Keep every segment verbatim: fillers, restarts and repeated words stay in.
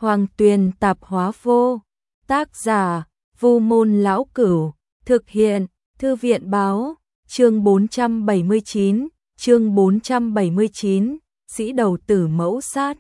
Hoàng Tuyền Tạp Hóa Vô. Tác giả: Vu Môn Lão Cửu. Thực hiện: Thư viện Báo. Chương bốn trăm bảy mươi chín. Chương bốn trăm bảy mươi chín. Sĩ đầu tử mẫu sát.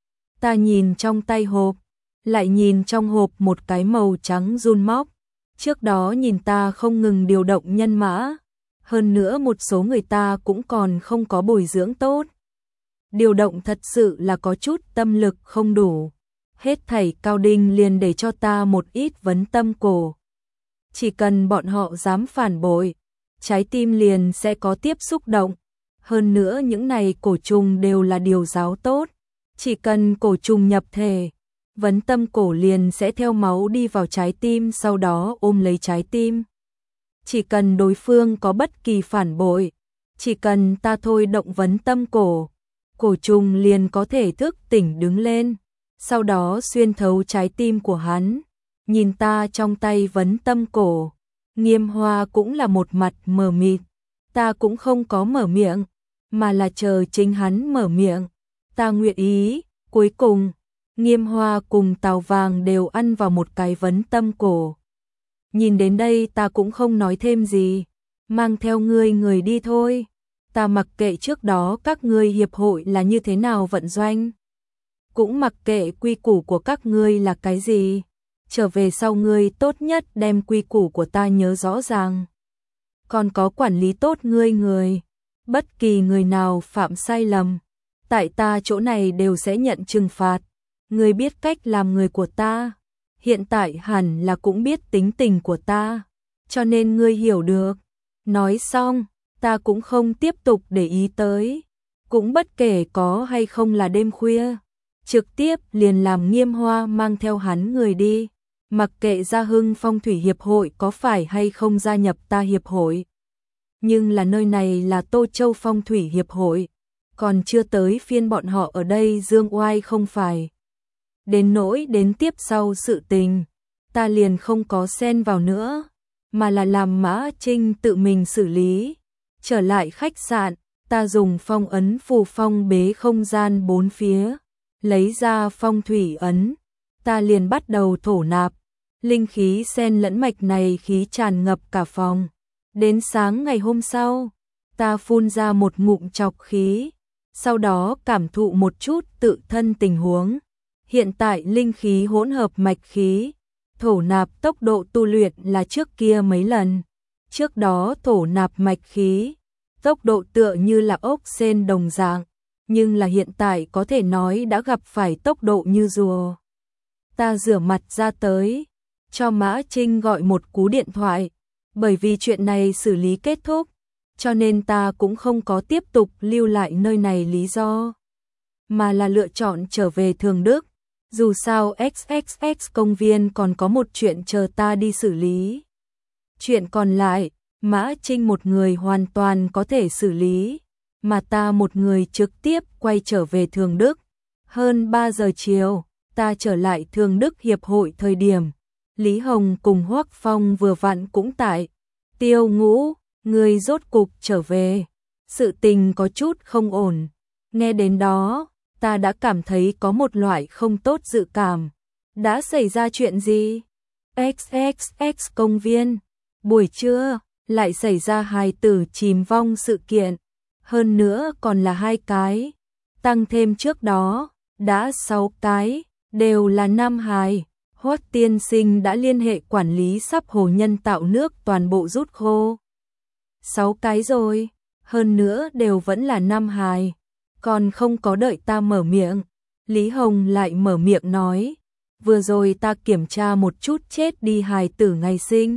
Ta nhìn trong tay hộp, lại nhìn trong hộp một cái màu trắng run móc. Trước đó nhìn ta không ngừng điều động nhân mã, hơn nữa một số người ta cũng còn không có bồi dưỡng tốt. Điều động thật sự là có chút tâm lực không đủ. Hết thảy Cao Đinh liền để cho ta một ít vấn tâm cổ. Chỉ cần bọn họ dám phản bội, trái tim liền sẽ có tiếp xúc động. Hơn nữa những này cổ trùng đều là điều giáo tốt. Chỉ cần cổ trùng nhập thể, vấn tâm cổ liền sẽ theo máu đi vào trái tim, sau đó ôm lấy trái tim. Chỉ cần đối phương có bất kỳ phản bội, chỉ cần ta thôi động vấn tâm cổ, cổ trùng liền có thể thức tỉnh đứng lên, sau đó xuyên thấu trái tim của hắn. Nhìn ta trong tay vấn tâm cổ, Nghiêm Hoa cũng là một mặt mờ mịt. Ta cũng không có mở miệng, mà là chờ chính hắn mở miệng. Ta nguyện ý. Cuối cùng, Nghiêm Hoa cùng Tào Vàng đều ăn vào một cái vấn tâm cổ. Nhìn đến đây ta cũng không nói thêm gì, mang theo ngươi người đi thôi. Ta mặc kệ trước đó các ngươi hiệp hội là như thế nào vận doanh, cũng mặc kệ quy củ của các ngươi là cái gì. Trở về sau ngươi tốt nhất đem quy củ của ta nhớ rõ ràng. Còn có quản lý tốt ngươi người, bất kỳ người nào phạm sai lầm, tại ta chỗ này đều sẽ nhận trừng phạt. Ngươi biết cách làm người của ta, hiện tại hẳn là cũng biết tính tình của ta, cho nên ngươi hiểu được. Nói xong, ta cũng không tiếp tục để ý tới, cũng bất kể có hay không là đêm khuya, trực tiếp liền làm Nghiêm Hoa mang theo hắn người đi. Mặc kệ Gia Hưng Phong Thủy Hiệp hội có phải hay không gia nhập ta hiệp hội, nhưng là nơi này là Tô Châu Phong Thủy Hiệp hội, còn chưa tới phiên bọn họ ở đây dương oai không phải. Đến nỗi đến tiếp sau sự tình, ta liền không có xen vào nữa, mà là làm Mã Trinh tự mình xử lý. Trở lại khách sạn, ta dùng phong ấn phù phong bế không gian bốn phía, lấy ra phong thủy ấn, ta liền bắt đầu thổ nạp. Linh khí xen lẫn mạch này khí tràn ngập cả phòng. Đến sáng ngày hôm sau, ta phun ra một ngụm trọc khí, sau đó cảm thụ một chút tự thân tình huống. Hiện tại linh khí hỗn hợp mạch khí, thổ nạp tốc độ tu luyện là trước kia mấy lần. Trước đó thổ nạp mạch khí, tốc độ tựa như là ốc sên đồng dạng, nhưng là hiện tại có thể nói đã gặp phải tốc độ như rùa. Ta rửa mặt ra tới, cho Mã Trinh gọi một cú điện thoại, bởi vì chuyện này xử lý kết thúc, cho nên ta cũng không có tiếp tục lưu lại nơi này lý do, mà là lựa chọn trở về Thường Đức. Dù sao ích ích ích công viên còn có một chuyện chờ ta đi xử lý. Chuyện còn lại, Mã Trinh một người hoàn toàn có thể xử lý, mà ta một người trực tiếp quay trở về Thường Đức. Hơn ba giờ chiều, ta trở lại Thường Đức Hiệp hội thời điểm, Lý Hồng cùng Hoắc Phong vừa vặn cũng tại. Tiêu Ngũ, người rốt cục trở về. Sự tình có chút không ổn. Nghe đến đó, ta đã cảm thấy có một loại không tốt dự cảm. Đã xảy ra chuyện gì? ích ích ích công viên. Buổi trưa, lại xảy ra hài tử chìm vong sự kiện. Hơn nữa còn là hai cái. Tăng thêm trước đó, đã sáu cái, đều là nam hài. Hoắc tiên sinh đã liên hệ quản lý sắp hồ nhân tạo nước toàn bộ rút khô. Sáu cái rồi, hơn nữa đều vẫn là nam hài. Còn không có đợi ta mở miệng, Lý Hồng lại mở miệng nói, vừa rồi ta kiểm tra một chút chết đi hài tử ngày sinh.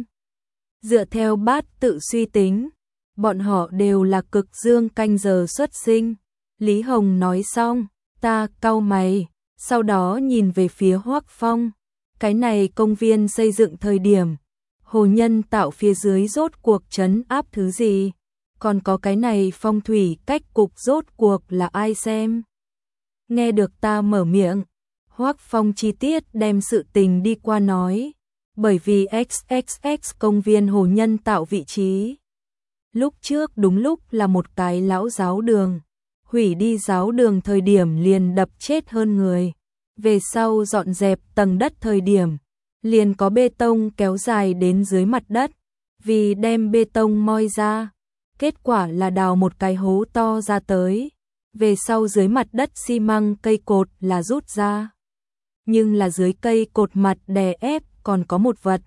Dựa theo bát tự suy tính, bọn họ đều là cực dương canh giờ xuất sinh. Lý Hồng nói xong, ta cau mày, sau đó nhìn về phía Hoắc Phong. Cái này công viên xây dựng thời điểm, hồ nhân tạo phía dưới rốt cuộc trấn áp thứ gì? Còn có cái này phong thủy cách cục rốt cuộc là ai xem? Nghe được ta mở miệng, Hoắc Phong chi tiết đem sự tình đi qua nói, bởi vì ích ích ích công viên hồ nhân tạo vị trí. Lúc trước đúng lúc là một cái lão giáo đường, hủy đi giáo đường thời điểm liền đập chết hơn người. Về sau dọn dẹp tầng đất thời điểm, liền có bê tông kéo dài đến dưới mặt đất, vì đem bê tông moi ra, kết quả là đào một cái hố to ra tới, về sau dưới mặt đất xi măng cây cột là rút ra. Nhưng là dưới cây cột mặt đè ép còn có một vật.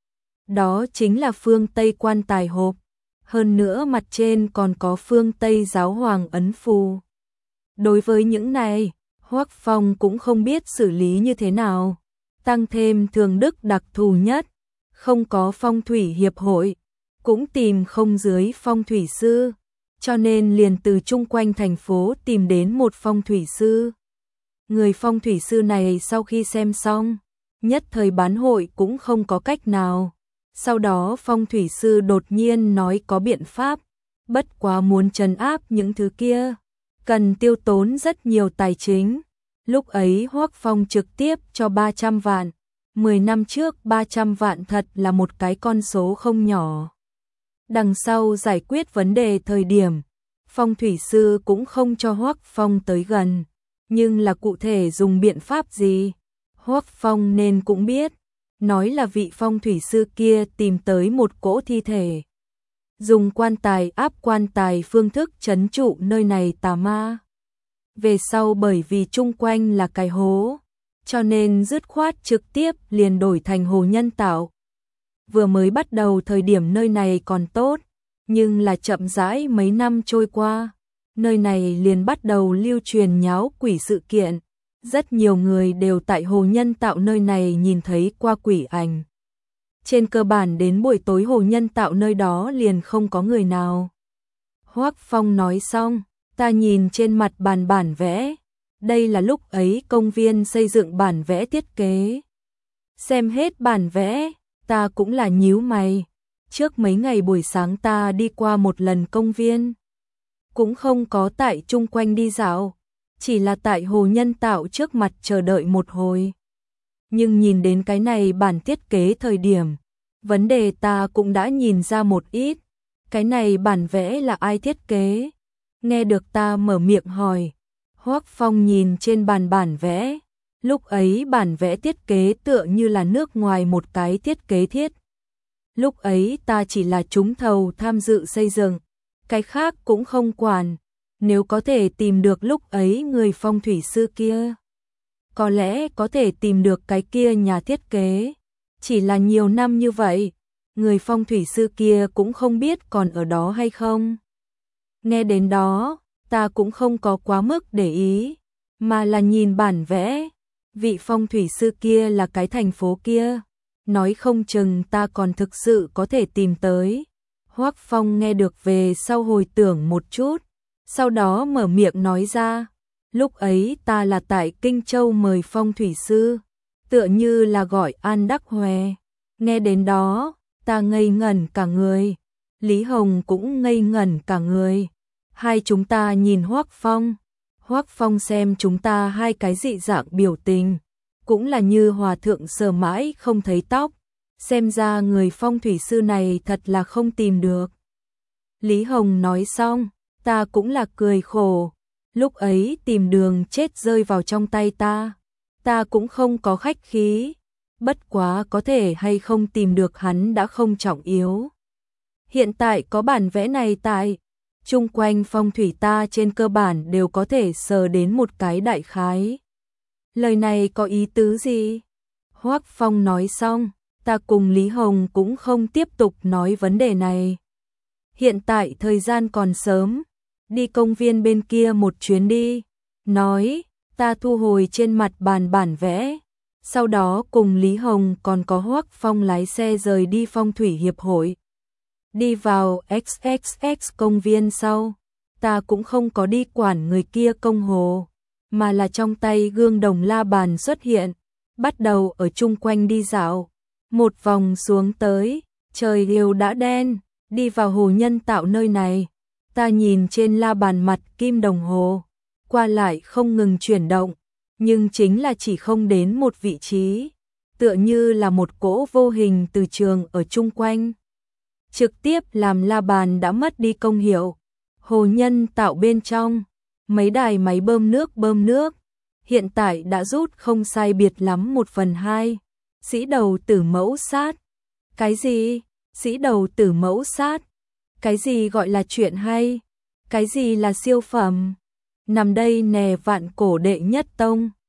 Đó chính là phương Tây quan tài hộp, hơn nữa mặt trên còn có phương Tây giáo hoàng ấn phù. Đối với những này, Hoắc Phong cũng không biết xử lý như thế nào, tăng thêm thường đức đặc thù nhất, không có phong thủy hiệp hội, cũng tìm không dưới phong thủy sư, cho nên liền từ chung quanh thành phố tìm đến một phong thủy sư. Người phong thủy sư này sau khi xem xong, nhất thời bán hội cũng không có cách nào. Sau đó phong thủy sư đột nhiên nói có biện pháp, bất quá muốn trấn áp những thứ kia, cần tiêu tốn rất nhiều tài chính. Lúc ấy Hoắc Phong trực tiếp cho ba trăm vạn, mười năm trước ba trăm vạn thật là một cái con số không nhỏ. Đằng sau giải quyết vấn đề thời điểm, phong thủy sư cũng không cho Hoắc Phong tới gần, nhưng là cụ thể dùng biện pháp gì, Hoắc Phong nên cũng biết, nói là vị phong thủy sư kia tìm tới một cỗ thi thể. Dùng quan tài áp quan tài phương thức trấn trụ nơi này tà ma. Về sau bởi vì chung quanh là cái hố, cho nên dứt khoát trực tiếp liền đổi thành hồ nhân tạo. Vừa mới bắt đầu thời điểm nơi này còn tốt, nhưng là chậm rãi mấy năm trôi qua, nơi này liền bắt đầu lưu truyền nháo quỷ sự kiện. Rất nhiều người đều tại hồ nhân tạo nơi này nhìn thấy qua quỷ ảnh. Trên cơ bản đến buổi tối hồ nhân tạo nơi đó liền không có người nào. Hoắc Phong nói xong, ta nhìn trên mặt bàn bản vẽ, đây là lúc ấy công viên xây dựng bản vẽ thiết kế. Xem hết bản vẽ, ta cũng là nhíu mày. Trước mấy ngày buổi sáng ta đi qua một lần công viên, cũng không có tại chung quanh đi dạo, chỉ là tại hồ nhân tạo trước mặt chờ đợi một hồi. Nhưng nhìn đến cái này bản thiết kế thời điểm, vấn đề ta cũng đã nhìn ra một ít. Cái này bản vẽ là ai thiết kế? Nghe được ta mở miệng hỏi, Hoắc Phong nhìn trên bàn bản vẽ, lúc ấy bản vẽ thiết kế tựa như là nước ngoài một cái thiết kế thiết. Lúc ấy ta chỉ là trúng thầu tham dự xây dựng, cái khác cũng không quản. Nếu có thể tìm được lúc ấy người phong thủy sư kia, có lẽ có thể tìm được cái kia nhà thiết kế. Chỉ là nhiều năm như vậy, người phong thủy sư kia cũng không biết còn ở đó hay không. Nghe đến đó, ta cũng không có quá mức để ý, mà là nhìn bản vẽ, vị phong thủy sư kia là cái thành phố kia, nói không chừng ta còn thực sự có thể tìm tới. Hoắc Phong nghe được về sau hồi tưởng một chút, sau đó mở miệng nói ra, lúc ấy ta là tại Kinh Châu mời phong thủy sư, tựa như là gọi An Đắc Hòe. Nghe đến đó, ta ngây ngẩn cả người, Lý Hồng cũng ngây ngẩn cả người. Hai chúng ta nhìn Hoắc Phong, Hoắc Phong xem chúng ta hai cái dị dạng biểu tình, cũng là như hòa thượng sờ mãi không thấy tóc, xem ra người phong thủy sư này thật là không tìm được. Lý Hồng nói xong, ta cũng là cười khổ, lúc ấy tìm đường chết rơi vào trong tay ta, ta cũng không có khách khí, bất quá có thể hay không tìm được hắn đã không trọng yếu. Hiện tại có bản vẽ này tại, chung quanh phong thủy ta trên cơ bản đều có thể sờ đến một cái đại khái. Lời này có ý tứ gì? Hoắc Phong nói xong, ta cùng Lý Hồng cũng không tiếp tục nói vấn đề này. Hiện tại thời gian còn sớm, đi công viên bên kia một chuyến đi. Nói, ta thu hồi trên mặt bàn bản vẽ. Sau đó cùng Lý Hồng còn có Hoắc Phong lái xe rời đi phong thủy hiệp hội. Đi vào ích ích ích công viên sau, ta cũng không có đi quản người kia công hồ, mà là trong tay gương đồng la bàn xuất hiện, bắt đầu ở chung quanh đi dạo. Một vòng xuống tới, trời đều đã đen, đi vào hồ nhân tạo nơi này. Ta nhìn trên la bàn mặt kim đồng hồ, qua lại không ngừng chuyển động, nhưng chính là chỉ không đến một vị trí, tựa như là một cỗ vô hình từ trường ở chung quanh. Trực tiếp làm la bàn đã mất đi công hiệu. Hồ nhân tạo bên trong, mấy đài máy bơm nước bơm nước, hiện tại đã rút không sai biệt lắm một phần hai. Sĩ đầu tử mẫu sát. Cái gì? Sĩ đầu tử mẫu sát? Cái gì gọi là chuyện hay? Cái gì là siêu phẩm? Nằm đây nè vạn cổ đệ nhất tông.